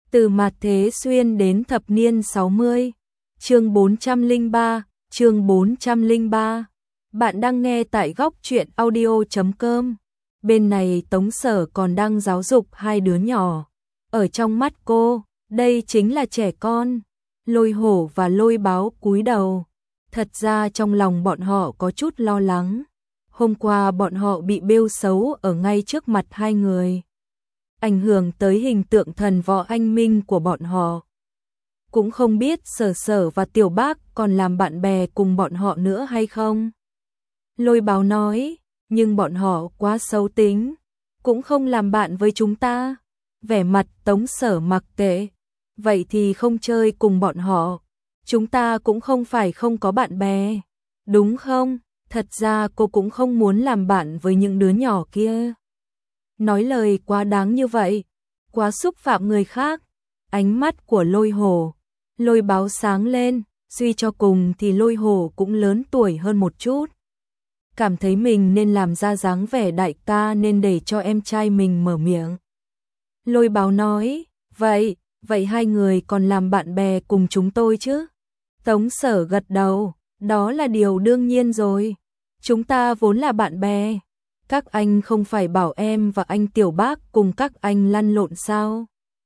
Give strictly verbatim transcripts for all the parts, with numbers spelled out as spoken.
Từ mạt thế xuyên đến thập niên sáu mươi. Chương bốn trăm lẻ ba, chương bốn trăm lẻ ba. Bạn đang nghe tại góc truyện audio chấm com. Bên này Tống Sở còn đang giáo dục hai đứa nhỏ. Ở trong mắt cô, đây chính là trẻ con. Lôi Hổ và Lôi Báo cúi đầu. Thật ra trong lòng bọn họ có chút lo lắng. Hôm qua bọn họ bị bêu xấu ở ngay trước mặt hai người, ảnh hưởng tới hình tượng thần võ anh minh của bọn họ. Cũng không biết Sở Sở và Tiểu Bác còn làm bạn bè cùng bọn họ nữa hay không. Lôi Báo nói, nhưng bọn họ quá xấu tính, cũng không làm bạn với chúng ta. Vẻ mặt Tống Sở mặc kệ, vậy thì không chơi cùng bọn họ. Chúng ta cũng không phải không có bạn bè, đúng không? Thật ra cô cũng không muốn làm bạn với những đứa nhỏ kia. Nói lời quá đáng như vậy, quá xúc phạm người khác. Ánh mắt của Lôi Hổ, Lôi Báo sáng lên, suy cho cùng thì Lôi Hổ cũng lớn tuổi hơn một chút. Cảm thấy mình nên làm ra dáng vẻ đại ca nên để cho em trai mình mở miệng. Lôi Báo nói, vậy, vậy hai người còn làm bạn bè cùng chúng tôi chứ? Tống Sở gật đầu, đó là điều đương nhiên rồi. Chúng ta vốn là bạn bè. Các anh không phải bảo em và anh Tiểu Bác cùng các anh lăn lộn sao?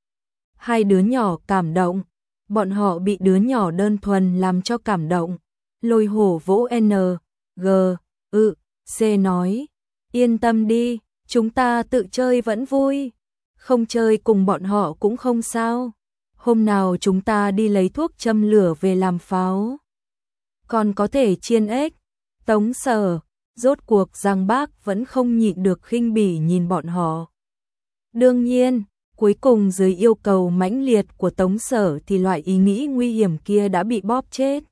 Hai đứa nhỏ cảm động. Bọn họ bị đứa nhỏ đơn thuần làm cho cảm động. Lôi Hổ vỗ N, G, ư, C nói. Yên tâm đi, chúng ta tự chơi vẫn vui. Không chơi cùng bọn họ cũng không sao. Hôm nào chúng ta đi lấy thuốc châm lửa về làm pháo. Còn có thể chiên ếch. Tống Sở, rốt cuộc Giang Bác vẫn không nhịn được khinh bỉ nhìn bọn họ. Đương nhiên, cuối cùng dưới yêu cầu mãnh liệt của Tống Sở thì loại ý nghĩ nguy hiểm kia đã bị bóp chết.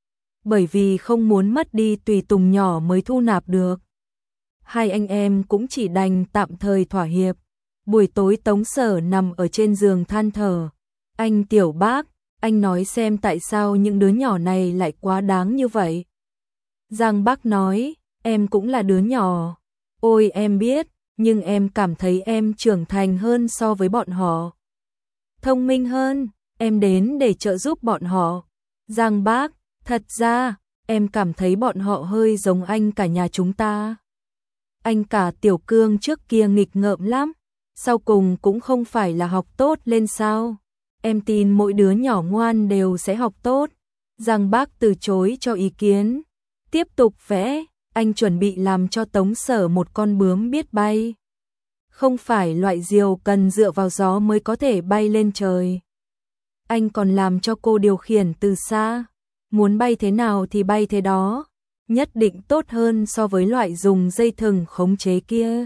Bởi vì không muốn mất đi tùy tùng nhỏ mới thu nạp được. Hai anh em cũng chỉ đành tạm thời thỏa hiệp. Buổi tối Tống Sở nằm ở trên giường than thở. Anh Tiểu Bác, anh nói xem tại sao những đứa nhỏ này lại quá đáng như vậy. Giang Bác nói, em cũng là đứa nhỏ. Ôi em biết, nhưng em cảm thấy em trưởng thành hơn so với bọn họ. Thông minh hơn, em đến để trợ giúp bọn họ. Giang Bác, thật ra, em cảm thấy bọn họ hơi giống anh cả nhà chúng ta. Anh cả Tiểu Cương trước kia nghịch ngợm lắm, sau cùng cũng không phải là học tốt lên sao. Em tin mỗi đứa nhỏ ngoan đều sẽ học tốt. Giang Bác từ chối cho ý kiến. Tiếp tục vẽ, anh chuẩn bị làm cho Tống Sở một con bướm biết bay. Không phải loại diều cần dựa vào gió mới có thể bay lên trời. Anh còn làm cho cô điều khiển từ xa. Muốn bay thế nào thì bay thế đó. Nhất định tốt hơn so với loại dùng dây thừng khống chế kia.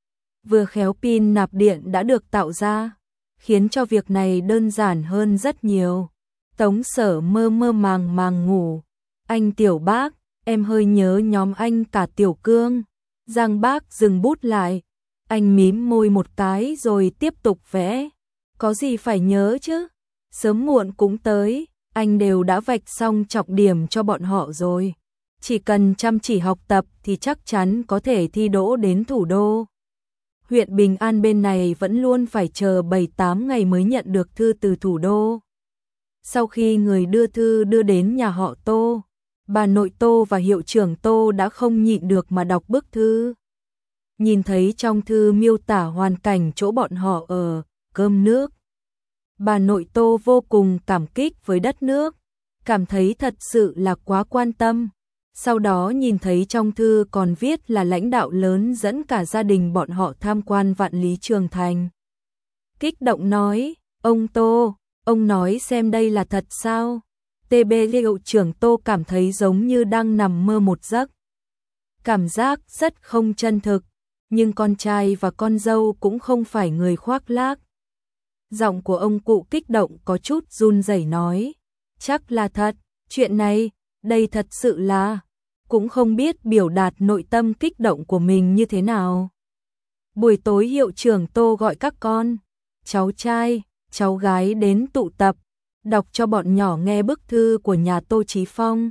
Vừa khéo pin nạp điện đã được tạo ra, khiến cho việc này đơn giản hơn rất nhiều. Tống Sở mơ mơ màng màng ngủ. Anh Tiểu Bác, em hơi nhớ nhóm anh cả Tiểu Cương. Giang Bác dừng bút lại. Anh mím môi một cái rồi tiếp tục vẽ. Có gì phải nhớ chứ? Sớm muộn cũng tới, anh đều đã vạch xong trọng điểm cho bọn họ rồi. Chỉ cần chăm chỉ học tập thì chắc chắn có thể thi đỗ đến thủ đô. Huyện Bình An bên này vẫn luôn phải chờ bảy tám ngày mới nhận được thư từ thủ đô. Sau khi người đưa thư đưa đến nhà họ Tô, bà nội Tô và hiệu trưởng Tô đã không nhịn được mà đọc bức thư. Nhìn thấy trong thư miêu tả hoàn cảnh chỗ bọn họ ở, cơm nước. Bà nội Tô vô cùng cảm kích với đất nước, cảm thấy thật sự là quá quan tâm. Sau đó nhìn thấy trong thư còn viết là lãnh đạo lớn dẫn cả gia đình bọn họ tham quan Vạn Lý Trường Thành. Kích động nói, ông Tô, ông nói xem đây là thật sao? tê bê hiệu trưởng Tô cảm thấy giống như đang nằm mơ một giấc. Cảm giác rất không chân thực, nhưng con trai và con dâu cũng không phải người khoác lác. Giọng của ông cụ kích động có chút run rẩy nói, chắc là thật, chuyện này, đây thật sự là, cũng không biết biểu đạt nội tâm kích động của mình như thế nào. Buổi tối hiệu trưởng Tô gọi các con, cháu trai, cháu gái đến tụ tập, đọc cho bọn nhỏ nghe bức thư của nhà Tô Chí Phong.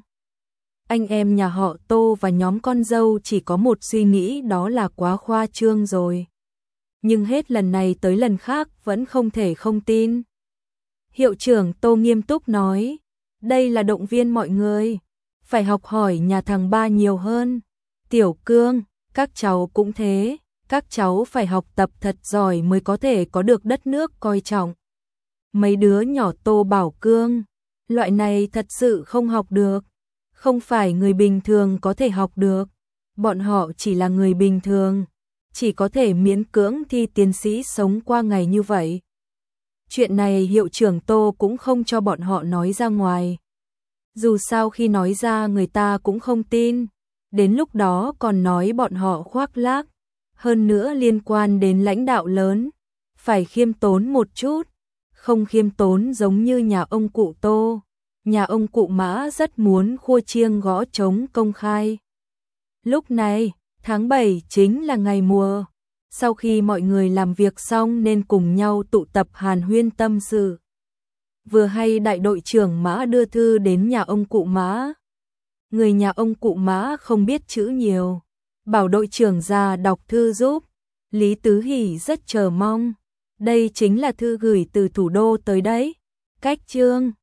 Anh em nhà họ Tô và nhóm con dâu chỉ có một suy nghĩ, đó là quá khoa trương rồi. Nhưng hết lần này tới lần khác vẫn không thể không tin. Hiệu trưởng Tô nghiêm túc nói, đây là động viên mọi người, phải học hỏi nhà thằng ba nhiều hơn. Tiểu Cương, các cháu cũng thế, các cháu phải học tập thật giỏi mới có thể có được đất nước coi trọng. Mấy đứa nhỏ Tô bảo Cương, loại này thật sự không học được, không phải người bình thường có thể học được, bọn họ chỉ là người bình thường, chỉ có thể miễn cưỡng thi tiến sĩ sống qua ngày như vậy. Chuyện này hiệu trưởng Tô cũng không cho bọn họ nói ra ngoài. Dù sao khi nói ra người ta cũng không tin, đến lúc đó còn nói bọn họ khoác lác, hơn nữa liên quan đến lãnh đạo lớn, phải khiêm tốn một chút, không khiêm tốn giống như nhà ông cụ Tô. Nhà ông cụ Mã rất muốn khua chiêng gõ trống công khai. Lúc này, tháng bảy chính là ngày mùa, sau khi mọi người làm việc xong nên cùng nhau tụ tập hàn huyên tâm sự. Vừa hay đại đội trưởng Mã đưa thư đến nhà ông cụ Mã. Người nhà ông cụ Mã không biết chữ nhiều, bảo đội trưởng ra đọc thư giúp. Lý Tứ Hỷ rất chờ mong, đây chính là thư gửi từ thủ đô tới đấy. Cách chương